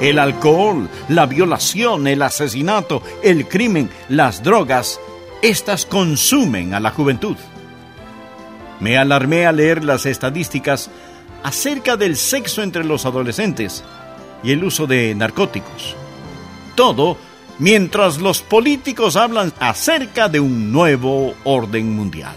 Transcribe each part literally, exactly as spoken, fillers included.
El alcohol, la violación, el asesinato, el crimen, las drogas, estas consumen a la juventud. Me alarmé al leer las estadísticas acerca del sexo entre los adolescentes y el uso de narcóticos. Todo mientras los políticos hablan acerca de un nuevo orden mundial.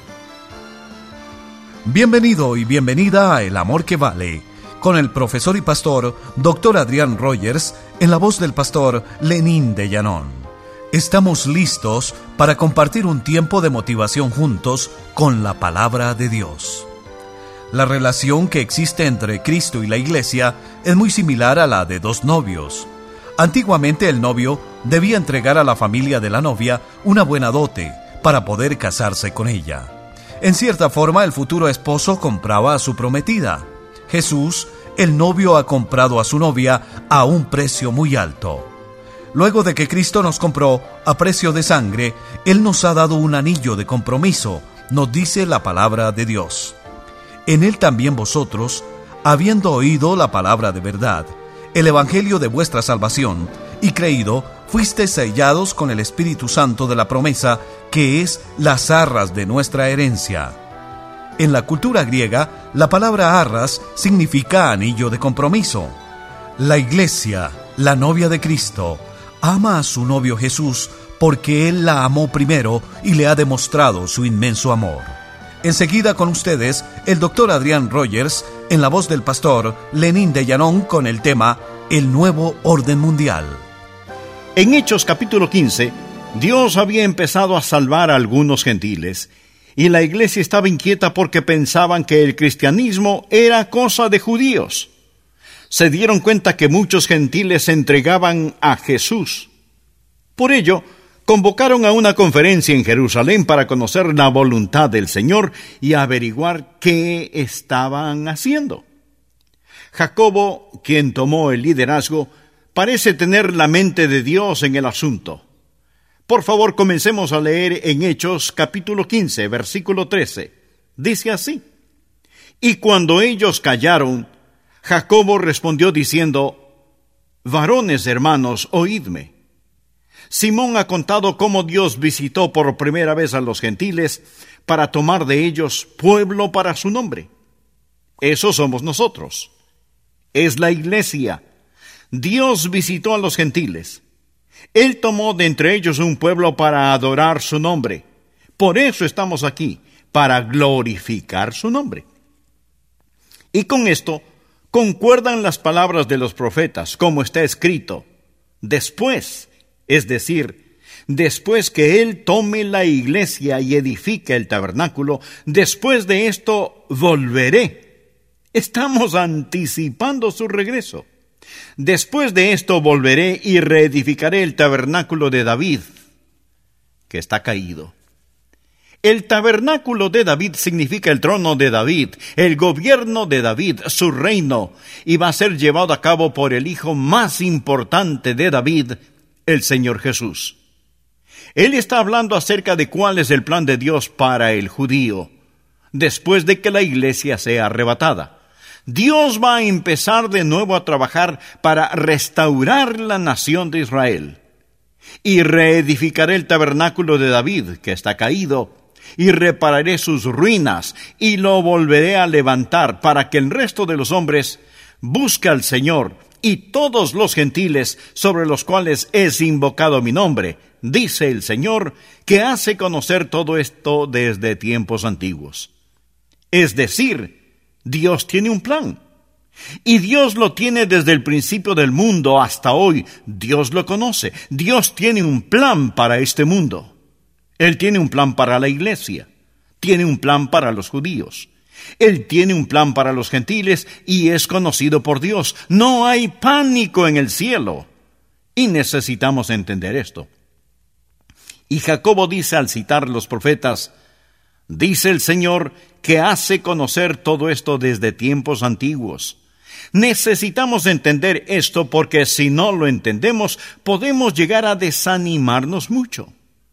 Bienvenido y bienvenida a El Amor que Vale, con el profesor y pastor doctor Adrián Rogers, en la voz del pastor Lenín de Llanón. Estamos listos para compartir un tiempo de motivación juntos con la palabra de Dios. La relación que existe entre Cristo y la Iglesia es muy similar a la de dos novios. Antiguamente el novio debía entregar a la familia de la novia una buena dote para poder casarse con ella. En cierta forma, el futuro esposo compraba a su prometida. Jesús, el novio, ha comprado a su novia a un precio muy alto. Luego de que Cristo nos compró a precio de sangre, Él nos ha dado un anillo de compromiso, nos dice la palabra de Dios. En Él también vosotros, habiendo oído la palabra de verdad, el evangelio de vuestra salvación, y creído, fuisteis sellados con el Espíritu Santo de la promesa, que es las arras de nuestra herencia. En la cultura griega, la palabra arras significa anillo de compromiso. La Iglesia, la novia de Cristo, ama a su novio Jesús porque Él la amó primero y le ha demostrado su inmenso amor. Enseguida con ustedes, el doctor Adrián Rogers, en la voz del pastor Lenín de Llanón, con el tema El Nuevo Orden Mundial. En Hechos capítulo quince, Dios había empezado a salvar a algunos gentiles, y la iglesia estaba inquieta porque pensaban que el cristianismo era cosa de judíos. Se dieron cuenta que muchos gentiles se entregaban a Jesús. Por ello, convocaron a una conferencia en Jerusalén para conocer la voluntad del Señor y averiguar qué estaban haciendo. Jacobo, quien tomó el liderazgo, parece tener la mente de Dios en el asunto. Por favor, comencemos a leer en Hechos capítulo quince, versículo trece. Dice así: Y cuando ellos callaron, Jacobo respondió diciendo: Varones hermanos, oídme. Simón ha contado cómo Dios visitó por primera vez a los gentiles para tomar de ellos pueblo para su nombre. Eso somos nosotros. Es la iglesia. Dios visitó a los gentiles. Él tomó de entre ellos un pueblo para adorar su nombre. Por eso estamos aquí, para glorificar su nombre. Y con esto concuerdan las palabras de los profetas, como está escrito: después, es decir, después que Él tome la iglesia y edifique el tabernáculo, después de esto volveré. Estamos anticipando su regreso. Después de esto volveré y reedificaré el tabernáculo de David, que está caído. El tabernáculo de David significa el trono de David, el gobierno de David, su reino, y va a ser llevado a cabo por el hijo más importante de David, el Señor Jesús. Él está hablando acerca de cuál es el plan de Dios para el judío, después de que la iglesia sea arrebatada. Dios va a empezar de nuevo a trabajar para restaurar la nación de Israel. Y reedificaré el tabernáculo de David, que está caído, y repararé sus ruinas, y lo volveré a levantar para que el resto de los hombres busque al Señor, y todos los gentiles sobre los cuales es invocado mi nombre, dice el Señor, que hace conocer todo esto desde tiempos antiguos. Es decir, Dios tiene un plan, y Dios lo tiene desde el principio del mundo hasta hoy. Dios lo conoce. Dios tiene un plan para este mundo. Él tiene un plan para la iglesia, tiene un plan para los judíos, Él tiene un plan para los gentiles y es conocido por Dios. No hay pánico en el cielo, y necesitamos entender esto. Y Jacobo dice al citar los profetas: dice el Señor que hace conocer todo esto desde tiempos antiguos. Necesitamos entender esto porque si no lo entendemos, podemos llegar a desanimarnos mucho.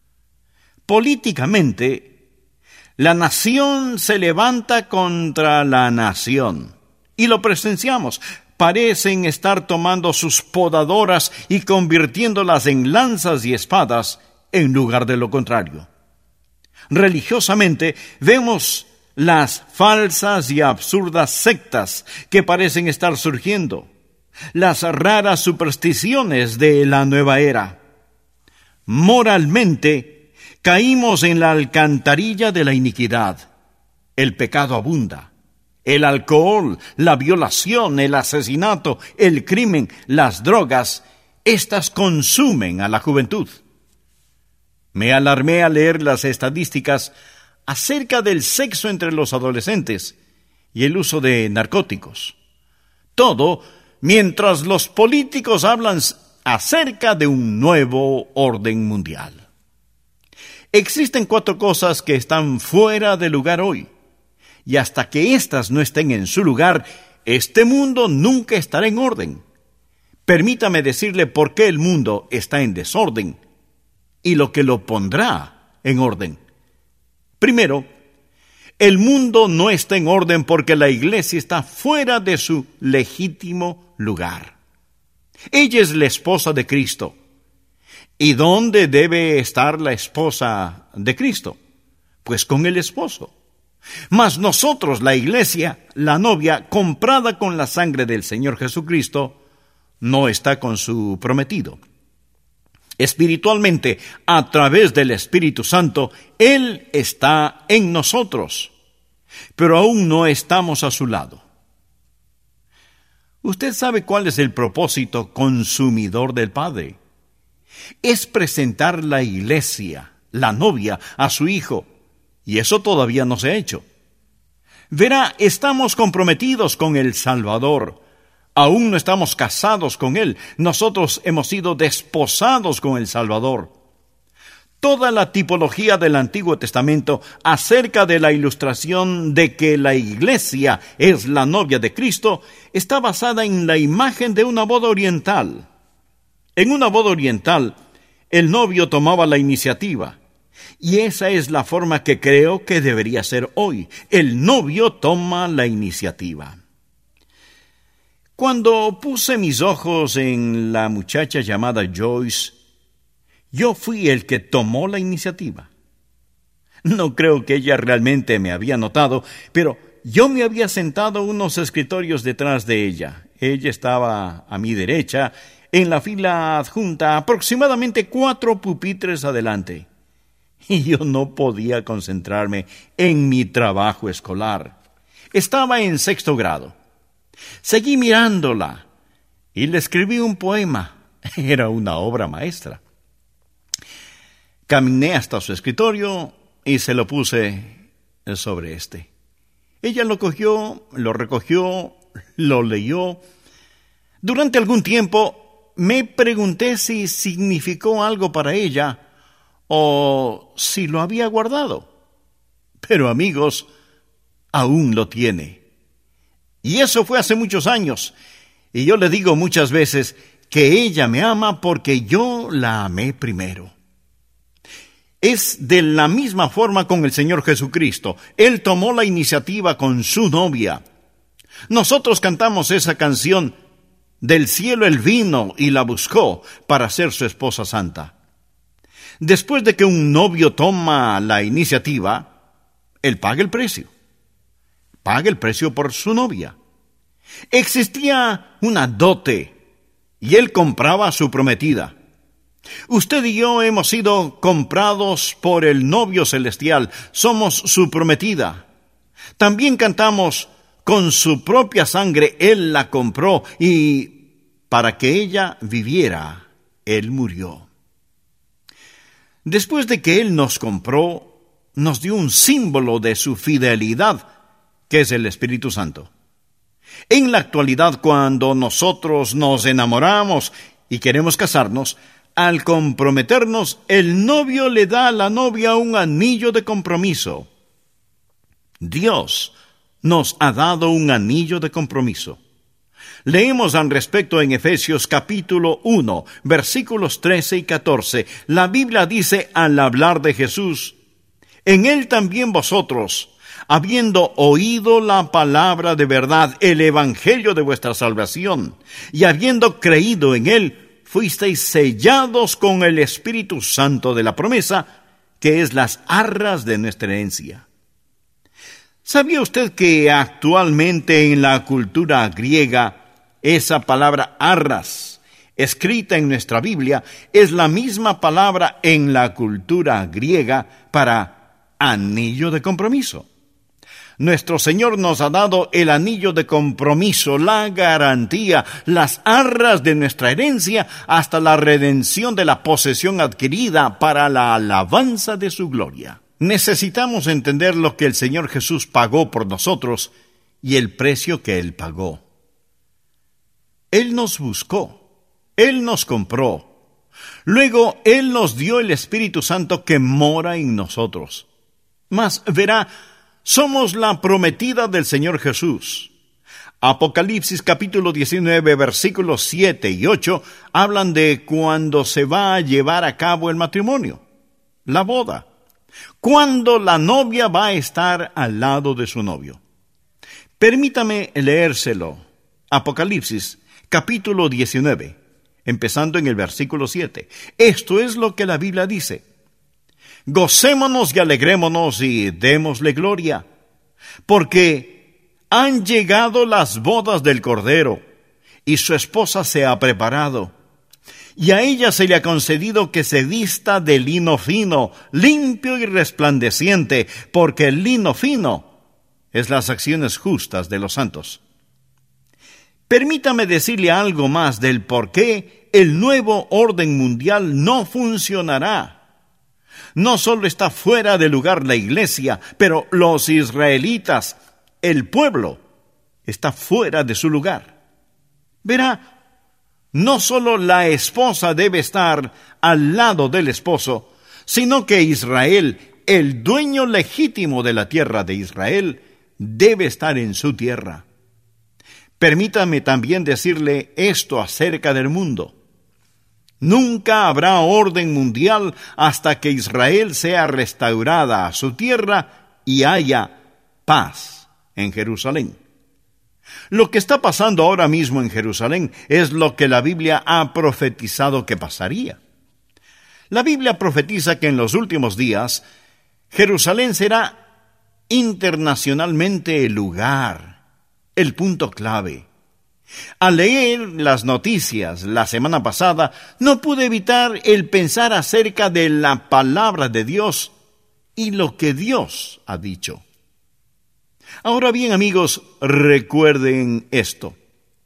Políticamente, la nación se levanta contra la nación, y lo presenciamos. parecen estar tomando sus podadoras y convirtiéndolas en lanzas y espadas en lugar de lo contrario. Religiosamente vemos las falsas y absurdas sectas que parecen estar surgiendo, las raras supersticiones de la nueva era. Moralmente, caímos en la alcantarilla de la iniquidad. El pecado abunda. El alcohol, la violación, el asesinato, el crimen, las drogas, estas consumen a la juventud. Me alarmé al leer las estadísticas acerca del sexo entre los adolescentes y el uso de narcóticos. Todo mientras los políticos hablan acerca de un nuevo orden mundial. Existen cuatro cosas que están fuera de lugar hoy, y hasta que éstas no estén en su lugar, este mundo nunca estará en orden. Permítame decirle por qué el mundo está en desorden y lo que lo pondrá en orden. Primero, el mundo no está en orden porque la iglesia está fuera de su legítimo lugar. Ella es la esposa de Cristo. ¿Y dónde debe estar la esposa de Cristo? Pues con el esposo. Mas nosotros, la iglesia, la novia, comprada con la sangre del Señor Jesucristo, no está con su prometido. Espiritualmente, a través del Espíritu Santo, Él está en nosotros, pero aún no estamos a su lado. ¿Usted sabe cuál es el propósito consumidor del Padre? Es presentar la iglesia, la novia, a su Hijo, y eso todavía no se ha hecho. Verá, estamos comprometidos con el Salvador. Aún no estamos casados con Él. Nosotros hemos sido desposados con el Salvador. Toda la tipología del Antiguo Testamento acerca de la ilustración de que la iglesia es la novia de Cristo está basada en la imagen de una boda oriental. En una boda oriental, el novio tomaba la iniciativa. Y esa es la forma que creo que debería ser hoy. El novio toma la iniciativa. Cuando puse mis ojos en la muchacha llamada Joyce, yo fui el que tomó la iniciativa. No creo que ella realmente me había notado, pero yo me había sentado unos escritorios detrás de ella. Ella estaba a mi derecha, en la fila adjunta, aproximadamente cuatro pupitres adelante. Y yo no podía concentrarme en mi trabajo escolar. Estaba en sexto grado. Seguí mirándola y le escribí un poema. Era una obra maestra. Caminé hasta su escritorio y se lo puse sobre este. Ella lo cogió, lo recogió, lo leyó. Durante algún tiempo me pregunté si significó algo para ella o si lo había guardado. Pero amigos, aún lo tiene. Y eso fue hace muchos años. Y yo le digo muchas veces que ella me ama porque yo la amé primero. Es de la misma forma con el Señor Jesucristo. Él tomó la iniciativa con su novia. Nosotros cantamos esa canción, del cielo Él vino y la buscó para ser su esposa santa. Después de que un novio toma la iniciativa, él paga el precio. Paga el precio por su novia. Existía una dote y él compraba a su prometida. Usted y yo hemos sido comprados por el novio celestial. Somos su prometida. También cantamos, con su propia sangre él la compró y para que ella viviera, él murió. Después de que él nos compró, nos dio un símbolo de su fidelidad, que es el Espíritu Santo. En la actualidad, cuando nosotros nos enamoramos y queremos casarnos, al comprometernos, el novio le da a la novia un anillo de compromiso. Dios nos ha dado un anillo de compromiso. Leemos al respecto en Efesios capítulo uno, versículos trece y catorce. La Biblia dice al hablar de Jesús, en él también vosotros, habiendo oído la palabra de verdad, el evangelio de vuestra salvación, y habiendo creído en él, fuisteis sellados con el Espíritu Santo de la promesa, que es las arras de nuestra herencia. ¿Sabía usted que actualmente en la cultura griega, esa palabra arras, escrita en nuestra Biblia, es la misma palabra en la cultura griega para anillo de compromiso? Nuestro Señor nos ha dado el anillo de compromiso, la garantía, las arras de nuestra herencia hasta la redención de la posesión adquirida para la alabanza de su gloria. Necesitamos entender lo que el Señor Jesús pagó por nosotros y el precio que Él pagó. Él nos buscó, Él nos compró. Luego Él nos dio el Espíritu Santo que mora en nosotros. Mas verá, somos la prometida del Señor Jesús. Apocalipsis capítulo diecinueve, versículos siete y ocho, hablan de cuando se va a llevar a cabo el matrimonio, la boda, cuando la novia va a estar al lado de su novio. Permítame leérselo. Apocalipsis capítulo diecinueve, empezando en el versículo siete. Esto es lo que la Biblia dice: Gocémonos y alegrémonos y démosle gloria, porque han llegado las bodas del Cordero, y su esposa se ha preparado. Y a ella se le ha concedido que se vista de lino fino, limpio y resplandeciente, porque el lino fino es las acciones justas de los santos. Permítame decirle algo más del por qué el nuevo orden mundial no funcionará. No solo está fuera de lugar la iglesia, pero los israelitas, el pueblo, está fuera de su lugar. Verá, no solo la esposa debe estar al lado del esposo, sino que Israel, el dueño legítimo de la tierra de Israel, debe estar en su tierra. Permítame también decirle esto acerca del mundo. Nunca habrá orden mundial hasta que Israel sea restaurada a su tierra y haya paz en Jerusalén. Lo que está pasando ahora mismo en Jerusalén es lo que la Biblia ha profetizado que pasaría. La Biblia profetiza que en los últimos días Jerusalén será internacionalmente el lugar, el punto clave. Al leer las noticias la semana pasada, no pude evitar el pensar acerca de la palabra de Dios y lo que Dios ha dicho. Ahora bien, amigos, recuerden esto.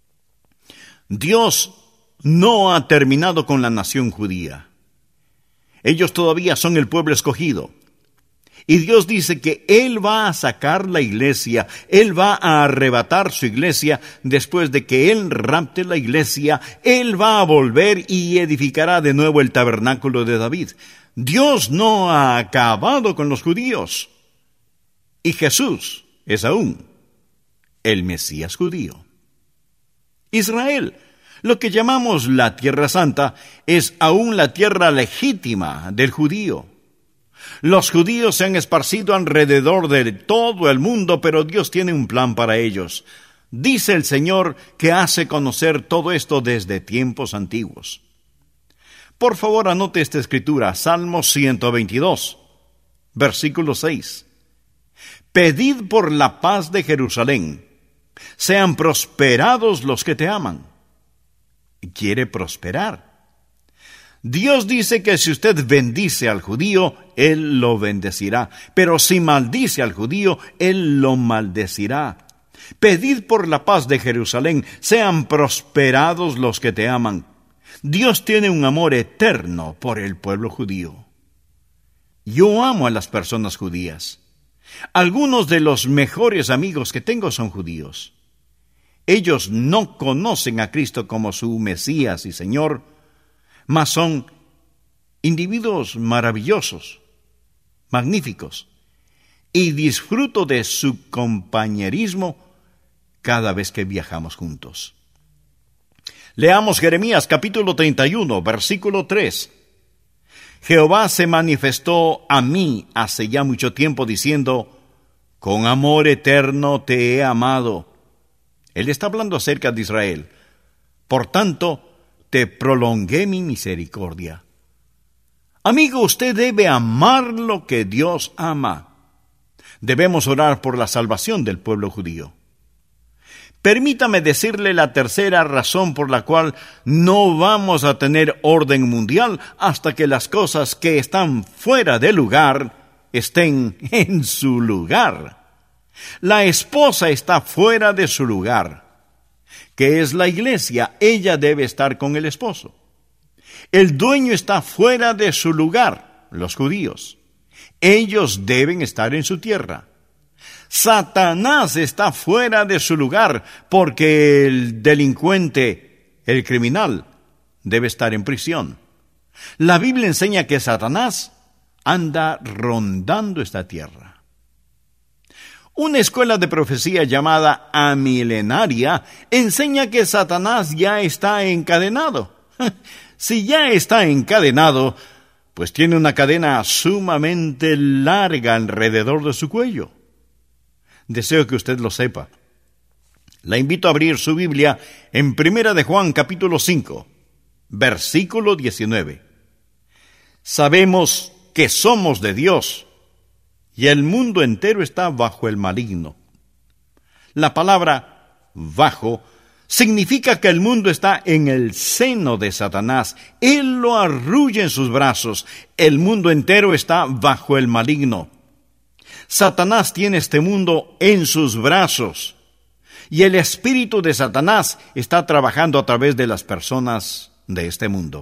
Dios no ha terminado con la nación judía. Ellos todavía son el pueblo escogido. Y Dios dice que Él va a sacar la iglesia, Él va a arrebatar su iglesia después de que Él rapte la iglesia. Él va a volver y edificará de nuevo el tabernáculo de David. Dios no ha acabado con los judíos. Y Jesús es aún el Mesías judío. Israel, lo que llamamos la Tierra Santa, es aún la tierra legítima del judío. Los judíos se han esparcido alrededor de todo el mundo, pero Dios tiene un plan para ellos. Dice el Señor que hace conocer todo esto desde tiempos antiguos. Por favor, anote esta escritura, Salmo ciento veintidós, versículo seis. Pedid por la paz de Jerusalén, sean prosperados los que te aman. Quiere prosperar. Dios dice que si usted bendice al judío, Él lo bendecirá. Pero si maldice al judío, Él lo maldecirá. Pedid por la paz de Jerusalén, sean prosperados los que te aman. Dios tiene un amor eterno por el pueblo judío. Yo amo a las personas judías. Algunos de los mejores amigos que tengo son judíos. Ellos no conocen a Cristo como su Mesías y Señor, mas son individuos maravillosos, magníficos, y disfruto de su compañerismo cada vez que viajamos juntos. Leamos Jeremías capítulo treinta y uno, versículo tres. Jehová se manifestó a mí hace ya mucho tiempo diciendo: Con amor eterno te he amado. Él está hablando acerca de Israel. Por tanto, te prolongué mi misericordia. Amigo, usted debe amar lo que Dios ama. Debemos orar por la salvación del pueblo judío. Permítame decirle la tercera razón por la cual no vamos a tener orden mundial hasta que las cosas que están fuera de lugar estén en su lugar. La esposa está fuera de su lugar, que es la iglesia. Ella debe estar con el esposo. El dueño está fuera de su lugar, los judíos. Ellos deben estar en su tierra. Satanás está fuera de su lugar porque el delincuente, el criminal, debe estar en prisión. La Biblia enseña que Satanás anda rondando esta tierra. Una escuela de profecía llamada amilenaria enseña que Satanás ya está encadenado. Si ya está encadenado, pues tiene una cadena sumamente larga alrededor de su cuello. Deseo que usted lo sepa. La invito a abrir su Biblia en Primera de Juan, capítulo cinco, versículo diecinueve. Sabemos que somos de Dios, y el mundo entero está bajo el maligno. La palabra bajo significa que el mundo está en el seno de Satanás. Él lo arrulla en sus brazos. El mundo entero está bajo el maligno. Satanás tiene este mundo en sus brazos, y el espíritu de Satanás está trabajando a través de las personas de este mundo.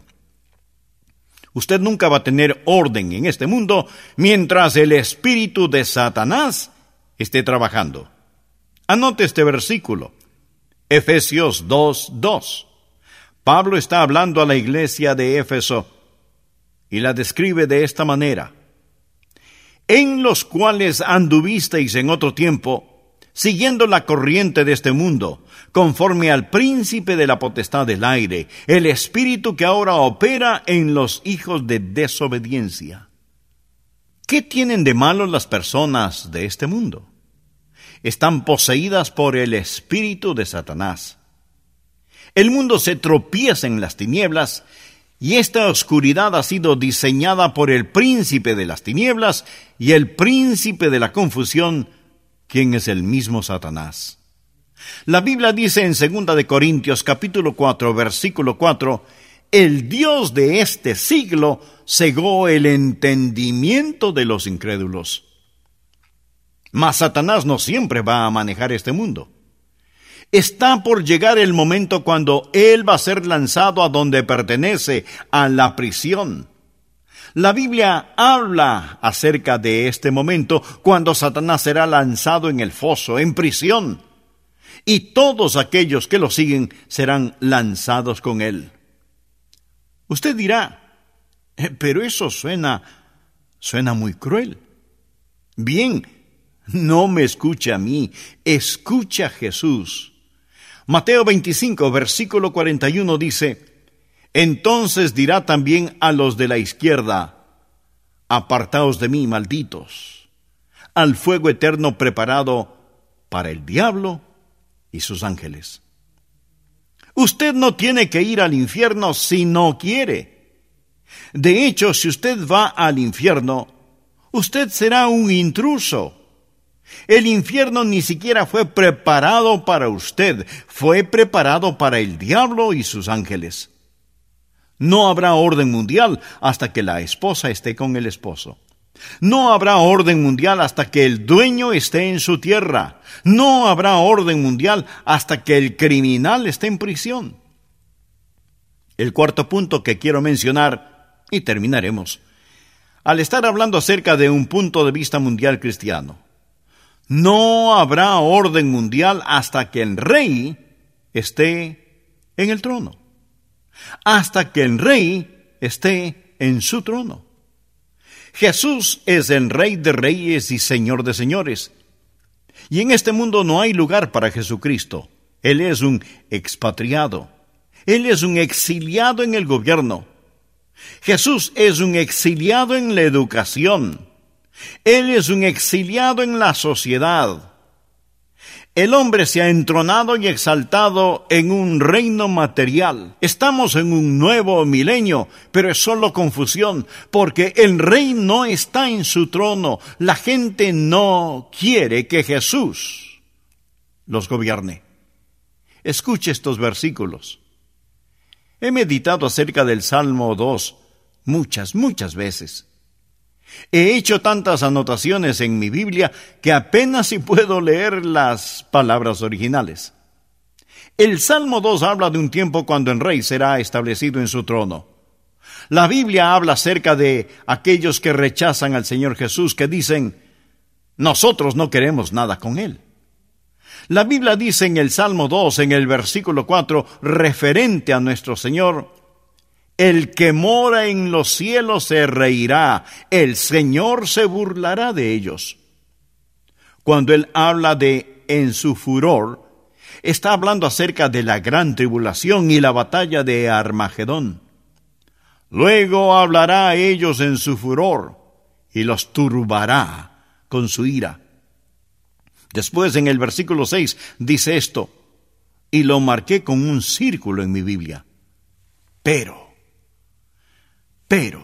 Usted nunca va a tener orden en este mundo mientras el espíritu de Satanás esté trabajando. Anote este versículo, Efesios dos, dos. Pablo está hablando a la iglesia de Éfeso y la describe de esta manera: en los cuales anduvisteis en otro tiempo, siguiendo la corriente de este mundo, conforme al príncipe de la potestad del aire, el espíritu que ahora opera en los hijos de desobediencia. ¿Qué tienen de malo las personas de este mundo? Están poseídas por el espíritu de Satanás. El mundo se tropieza en las tinieblas, y esta oscuridad ha sido diseñada por el príncipe de las tinieblas y el príncipe de la confusión, quien es el mismo Satanás. La Biblia dice en segunda de Corintios capítulo cuatro, versículo cuatro, el Dios de este siglo cegó el entendimiento de los incrédulos. Mas Satanás no siempre va a manejar este mundo. Está por llegar el momento cuando él va a ser lanzado a donde pertenece, a la prisión. La Biblia habla acerca de este momento cuando Satanás será lanzado en el foso, en prisión, y todos aquellos que lo siguen serán lanzados con él. Usted dirá, pero eso suena, suena muy cruel. Bien, no me escucha a mí, escucha a Jesús. Mateo veinticinco, versículo cuarenta y uno dice, entonces dirá también a los de la izquierda, apartaos de mí, malditos, al fuego eterno preparado para el diablo y sus ángeles. Usted no tiene que ir al infierno si no quiere. De hecho, si usted va al infierno, usted será un intruso. El infierno ni siquiera fue preparado para usted, fue preparado para el diablo y sus ángeles. No habrá orden mundial hasta que la esposa esté con el esposo. No habrá orden mundial hasta que el dueño esté en su tierra. No habrá orden mundial hasta que el criminal esté en prisión. El cuarto punto que quiero mencionar, y terminaremos, al estar hablando acerca de un punto de vista mundial cristiano, no habrá orden mundial hasta que el rey esté en el trono. Hasta que el rey esté en su trono. Jesús es el Rey de reyes y Señor de señores. Y en este mundo no hay lugar para Jesucristo. Él es un expatriado. Él es un exiliado en el gobierno. Jesús es un exiliado en la educación. Él es un exiliado en la sociedad. El hombre se ha entronado y exaltado en un reino material. Estamos en un nuevo milenio, pero es solo confusión, porque el rey no está en su trono. La gente no quiere que Jesús los gobierne. Escuche estos versículos. He meditado acerca del Salmo dos muchas, muchas veces. He hecho tantas anotaciones en mi Biblia que apenas si puedo leer las palabras originales. El Salmo dos habla de un tiempo cuando el rey será establecido en su trono. La Biblia habla acerca de aquellos que rechazan al Señor Jesús, que dicen, nosotros no queremos nada con Él. La Biblia dice en el Salmo dos, en el versículo cuatro, referente a nuestro Señor, el que mora en los cielos se reirá, el Señor se burlará de ellos. Cuando él habla de en su furor, está hablando acerca de la gran tribulación y la batalla de Armagedón. Luego hablará a ellos en su furor y los turbará con su ira. Después en el versículo seis dice esto, y lo marqué con un círculo en mi Biblia. Pero, pero,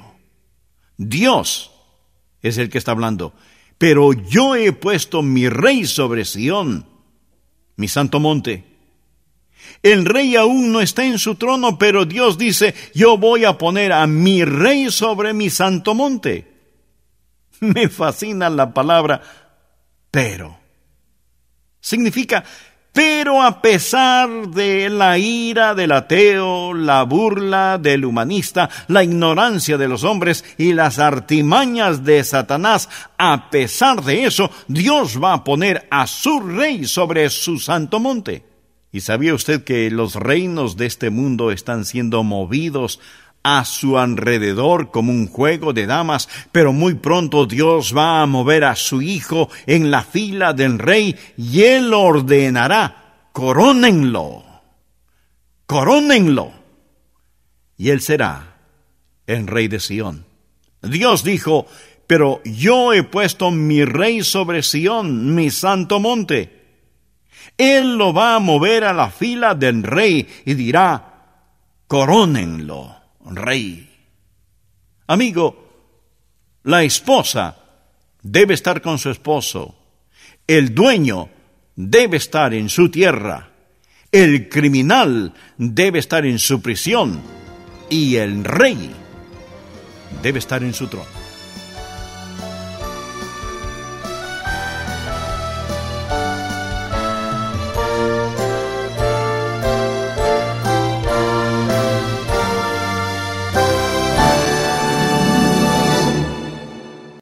Dios es el que está hablando. Pero yo he puesto mi rey sobre Sión, mi santo monte. El rey aún no está en su trono, pero Dios dice, yo voy a poner a mi rey sobre mi santo monte. Me fascina la palabra pero. Significa, pero a pesar de la ira del ateo, la burla del humanista, la ignorancia de los hombres y las artimañas de Satanás, a pesar de eso, Dios va a poner a su rey sobre su santo monte. ¿Y sabía usted que los reinos de este mundo están siendo movidos a su alrededor como un juego de damas, pero muy pronto Dios va a mover a su Hijo en la fila del rey y Él ordenará, corónenlo, corónenlo, y Él será el rey de Sión. Dios dijo, pero yo he puesto mi rey sobre Sión, mi santo monte. Él lo va a mover a la fila del rey y dirá, corónenlo, rey. Amigo, la esposa debe estar con su esposo. El dueño debe estar en su tierra. El criminal debe estar en su prisión. Y el rey debe estar en su trono.